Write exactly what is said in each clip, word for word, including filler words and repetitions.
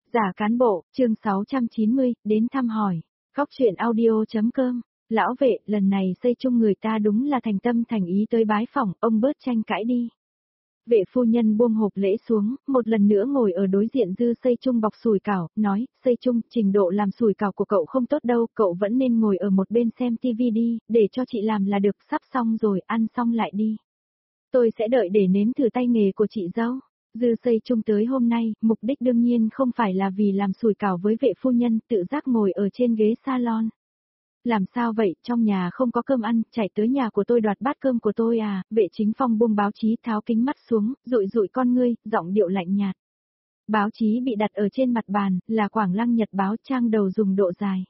Giả cán bộ, chương sáu trăm chín mươi, đến thăm hỏi. Góc truyện audio.com. Lão vệ, lần này xây chung người ta đúng là thành tâm thành ý tới bái phỏng, ông bớt tranh cãi đi. Vệ phu nhân buông hộp lễ xuống, một lần nữa ngồi ở đối diện Dư Xây Chung bọc sủi cảo, nói, Xây Chung, trình độ làm sủi cảo của cậu không tốt đâu, cậu vẫn nên ngồi ở một bên xem tivi đi, để cho chị làm là được, sắp xong rồi, ăn xong lại đi. Tôi sẽ đợi để nếm thử tay nghề của chị dâu. Dư Xây Chung tới hôm nay, mục đích đương nhiên không phải là vì làm sủi cảo với vệ phu nhân, tự giác ngồi ở trên ghế salon. Làm sao vậy, trong nhà không có cơm ăn, chạy tới nhà của tôi đoạt bát cơm của tôi à, vệ chính phong buông báo chí tháo kính mắt xuống, rụi rụi con ngươi, giọng điệu lạnh nhạt. Báo chí bị đặt ở trên mặt bàn, là Quảng Lăng Nhật báo trang đầu dùng độ dài.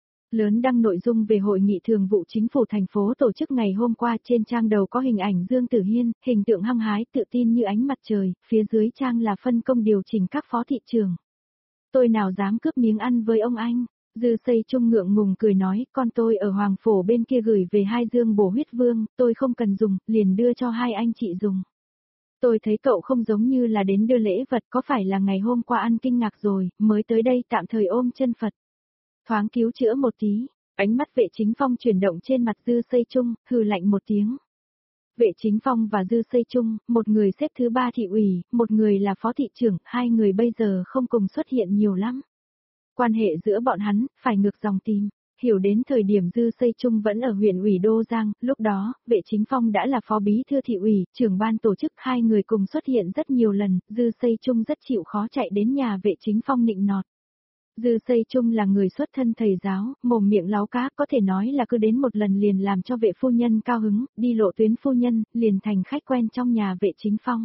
Lớn đăng nội dung về hội nghị thường vụ chính phủ thành phố tổ chức ngày hôm qua, trên trang đầu có hình ảnh Dương Tử Hiên, hình tượng hăng hái tự tin như ánh mặt trời, phía dưới trang là phân công điều chỉnh các phó thị trưởng. Tôi nào dám cướp miếng ăn với ông anh. Dư Xây Chung ngượng ngùng cười nói, con tôi ở Hoàng Phổ bên kia gửi về hai dương bổ huyết vương, tôi không cần dùng, liền đưa cho hai anh chị dùng. Tôi thấy cậu không giống như là đến đưa lễ vật, có phải là ngày hôm qua ăn kinh ngạc rồi, mới tới đây tạm thời ôm chân Phật. Thoáng cứu chữa một tí, ánh mắt vệ chính phong chuyển động trên mặt Dư Xây Chung, hừ lạnh một tiếng. Vệ chính phong và Dư Xây Chung, một người xếp thứ ba thị ủy, một người là phó thị trưởng, hai người bây giờ không cùng xuất hiện nhiều lắm. Quan hệ giữa bọn hắn, phải ngược dòng tìm. Hiểu đến thời điểm Dư Xây Chung vẫn ở huyện ủy Đô Giang, lúc đó, vệ chính phong đã là phó bí thư thị ủy, trưởng ban tổ chức, hai người cùng xuất hiện rất nhiều lần, Dư Xây Chung rất chịu khó chạy đến nhà vệ chính phong nịnh nọt. Dư Xây Chung là người xuất thân thầy giáo, mồm miệng láo cá, có thể nói là cứ đến một lần liền làm cho vệ phu nhân cao hứng, đi lộ tuyến phu nhân, liền thành khách quen trong nhà vệ chính phong.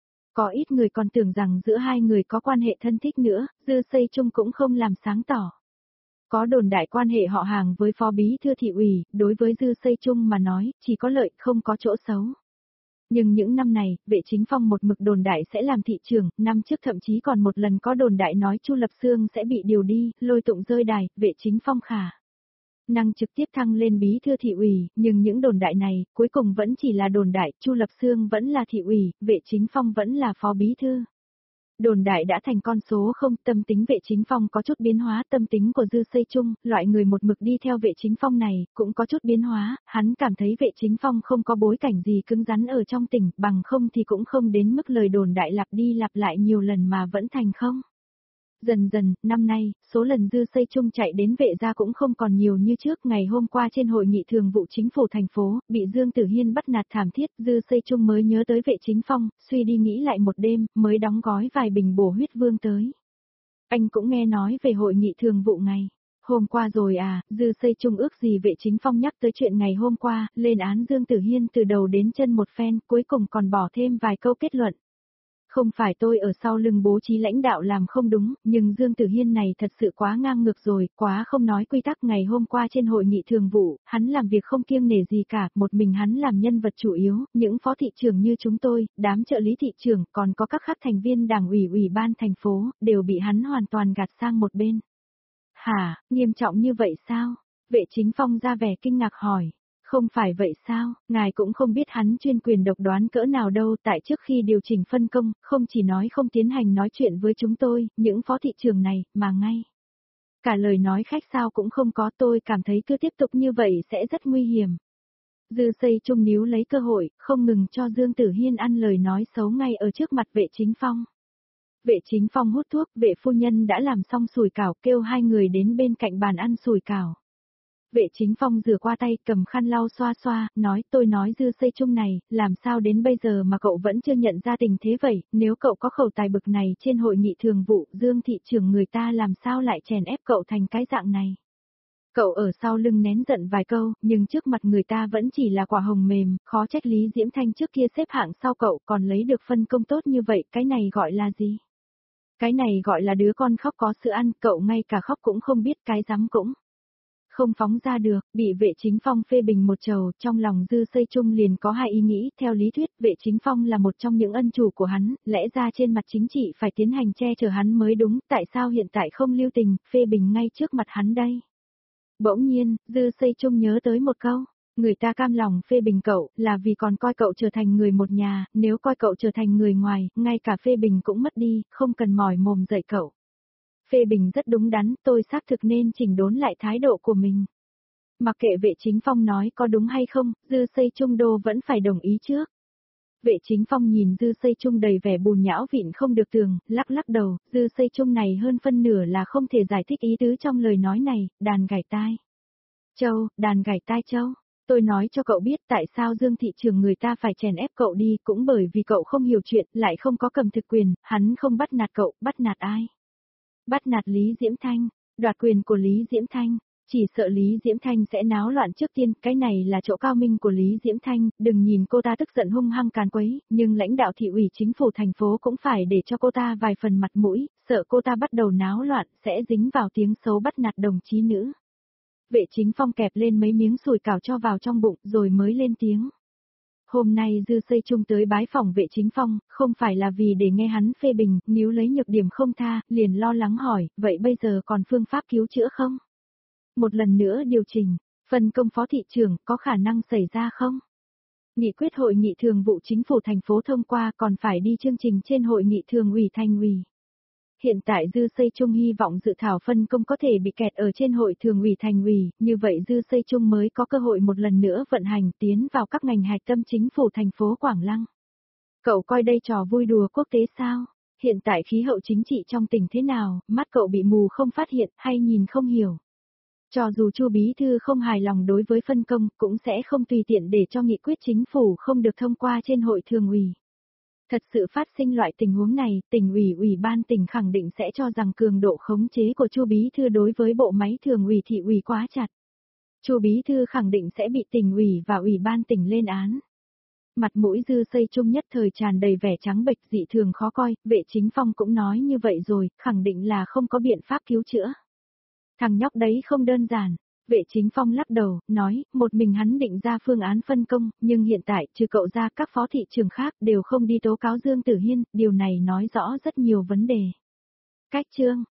Có ít người còn tưởng rằng giữa hai người có quan hệ thân thích nữa, Dư Xây Chung cũng không làm sáng tỏ. Có đồn đại quan hệ họ hàng với phó bí thư thị ủy, đối với Dư Xây Chung mà nói, chỉ có lợi không có chỗ xấu. Nhưng những năm này, vệ chính phong một mực đồn đại sẽ làm thị trưởng, năm trước thậm chí còn một lần có đồn đại nói Chu Lập Xương sẽ bị điều đi, lôi tụng rơi đài, vệ chính phong khả năng trực tiếp thăng lên bí thư thị ủy, nhưng những đồn đại này, cuối cùng vẫn chỉ là đồn đại, Chu Lập Xương vẫn là thị ủy, vệ chính phong vẫn là phó bí thư. Đồn đại đã thành con số không, tâm tính vệ chính phong có chút biến hóa, tâm tính của Dư Xây Chung, loại người một mực đi theo vệ chính phong này, cũng có chút biến hóa, hắn cảm thấy vệ chính phong không có bối cảnh gì cứng rắn ở trong tỉnh, bằng không thì cũng không đến mức lời đồn đại lặp đi lặp lại nhiều lần mà vẫn thành không. Dần dần, năm nay, số lần Dư Xây Chung chạy đến vệ gia cũng không còn nhiều như trước. Ngày hôm qua trên hội nghị thường vụ chính phủ thành phố, bị Dương Tử Hiên bắt nạt thảm thiết, Dư Xây Chung mới nhớ tới vệ chính phong, suy đi nghĩ lại một đêm, mới đóng gói vài bình bổ huyết vương tới. Anh cũng nghe nói về hội nghị thường vụ ngày hôm qua rồi à, Dư Xây Chung ước gì vệ chính phong nhắc tới chuyện ngày hôm qua, lên án Dương Tử Hiên từ đầu đến chân một phen, cuối cùng còn bỏ thêm vài câu kết luận. Không phải tôi ở sau lưng bố trí lãnh đạo làm không đúng, nhưng Dương Tử Hiên này thật sự quá ngang ngược rồi, quá không nói quy tắc. Ngày hôm qua trên hội nghị thường vụ, hắn làm việc không kiêng nể gì cả, một mình hắn làm nhân vật chủ yếu, những phó thị trưởng như chúng tôi, đám trợ lý thị trưởng, còn có các khác thành viên đảng ủy ủy ban thành phố, đều bị hắn hoàn toàn gạt sang một bên. Hả, nghiêm trọng như vậy sao? Vệ chính phong ra vẻ kinh ngạc hỏi. Không phải vậy sao, ngài cũng không biết hắn chuyên quyền độc đoán cỡ nào đâu, tại trước khi điều chỉnh phân công, không chỉ nói không tiến hành nói chuyện với chúng tôi, những phó thị trưởng này, mà ngay cả lời nói khách sao cũng không có. Tôi cảm thấy cứ tiếp tục như vậy sẽ rất nguy hiểm. Dư Xây Chung níu lấy cơ hội, không ngừng cho Dương Tử Hiên ăn lời nói xấu ngay ở trước mặt vệ chính phong. Vệ chính phong hút thuốc, vệ phu nhân đã làm xong sủi cảo, kêu hai người đến bên cạnh bàn ăn sủi cảo. Vệ chính phong rửa qua tay, cầm khăn lau xoa xoa, nói, tôi nói Dư Xây Chung này, làm sao đến bây giờ mà cậu vẫn chưa nhận ra tình thế vậy, nếu cậu có khẩu tài bực này trên hội nghị thường vụ, Dương thị trưởng người ta làm sao lại chèn ép cậu thành cái dạng này. Cậu ở sau lưng nén giận vài câu, nhưng trước mặt người ta vẫn chỉ là quả hồng mềm, khó trách Lý Diễm Thanh trước kia xếp hạng sau cậu còn lấy được phân công tốt như vậy, cái này gọi là gì? Cái này gọi là đứa con khóc có sữa ăn, cậu ngay cả khóc cũng không biết, cái rắm cũng không phóng ra được, bị vệ chính phong phê bình một trầu, trong lòng Dư Xây Chung liền có hai ý nghĩ, theo lý thuyết, vệ chính phong là một trong những ân chủ của hắn, lẽ ra trên mặt chính trị phải tiến hành che chở hắn mới đúng, tại sao hiện tại không lưu tình, phê bình ngay trước mặt hắn đây. Bỗng nhiên, Dư Xây Chung nhớ tới một câu, người ta cam lòng phê bình cậu, là vì còn coi cậu trở thành người một nhà, nếu coi cậu trở thành người ngoài, ngay cả phê bình cũng mất đi, không cần mỏi mồm dạy cậu. Phê bình rất đúng đắn, tôi xác thực nên chỉnh đốn lại thái độ của mình. Mặc kệ Vệ Chính Phong nói có đúng hay không, Dư Xây Trung Đô vẫn phải đồng ý trước. Vệ Chính Phong nhìn Dư Xây Trung đầy vẻ bùn nhão vịn không được tường, lắc lắc đầu, Dư Xây Trung này hơn phân nửa là không thể giải thích ý tứ trong lời nói này, đàn gảy tai. Châu, đàn gảy tai Châu, tôi nói cho cậu biết tại sao Dương thị trường người ta phải chèn ép cậu đi, cũng bởi vì cậu không hiểu chuyện, lại không có cầm thực quyền, hắn không bắt nạt cậu, bắt nạt ai? Bắt nạt Lý Diễm Thanh, đoạt quyền của Lý Diễm Thanh. Chỉ sợ Lý Diễm Thanh sẽ náo loạn trước tiên, cái này là chỗ cao minh của Lý Diễm Thanh, đừng nhìn cô ta tức giận hung hăng càn quấy, nhưng lãnh đạo thị ủy chính phủ thành phố cũng phải để cho cô ta vài phần mặt mũi, sợ cô ta bắt đầu náo loạn sẽ dính vào tiếng xấu bắt nạt đồng chí nữ. Vệ Chính Phong kẹp lên mấy miếng sùi cảo cho vào trong bụng rồi mới lên tiếng. Hôm nay Dư Xây Trung tới bái phòng Vệ Chính Phong, không phải là vì để nghe hắn phê bình, nếu lấy nhược điểm không tha, liền lo lắng hỏi, vậy bây giờ còn phương pháp cứu chữa không? Một lần nữa điều chỉnh, phân công phó thị trưởng có khả năng xảy ra không? Nghị quyết hội nghị thường vụ chính phủ thành phố thông qua còn phải đi chương trình trên hội nghị thường ủy thành ủy. Hiện tại Dư Xây Trung hy vọng dự thảo phân công có thể bị kẹt ở trên hội thường ủy thành ủy, như vậy Dư Xây Trung mới có cơ hội một lần nữa vận hành tiến vào các ngành hạch tâm chính phủ thành phố Quảng Lăng. Cậu coi đây trò vui đùa quốc tế sao? Hiện tại khí hậu chính trị trong tỉnh thế nào, mắt cậu bị mù không phát hiện hay nhìn không hiểu? Cho dù Chu Bí Thư không hài lòng đối với phân công, cũng sẽ không tùy tiện để cho nghị quyết chính phủ không được thông qua trên hội thường ủy. Thật sự phát sinh loại tình huống này, tỉnh ủy ủy ban tỉnh khẳng định sẽ cho rằng cường độ khống chế của Chu Bí Thư đối với bộ máy thường ủy thị ủy quá chặt. Chu Bí Thư khẳng định sẽ bị tỉnh ủy và ủy ban tỉnh lên án. Mặt mũi Dư Xây Trung nhất thời tràn đầy vẻ trắng bệch dị thường khó coi, Vệ Chính Phong cũng nói như vậy rồi, khẳng định là không có biện pháp cứu chữa. Thằng nhóc đấy không đơn giản. Vệ Chính Phong lắc đầu, nói, một mình hắn định ra phương án phân công, nhưng hiện tại, trừ cậu ra các phó thị trưởng khác đều không đi tố cáo Dương Tử Hiên, điều này nói rõ rất nhiều vấn đề. Cách chương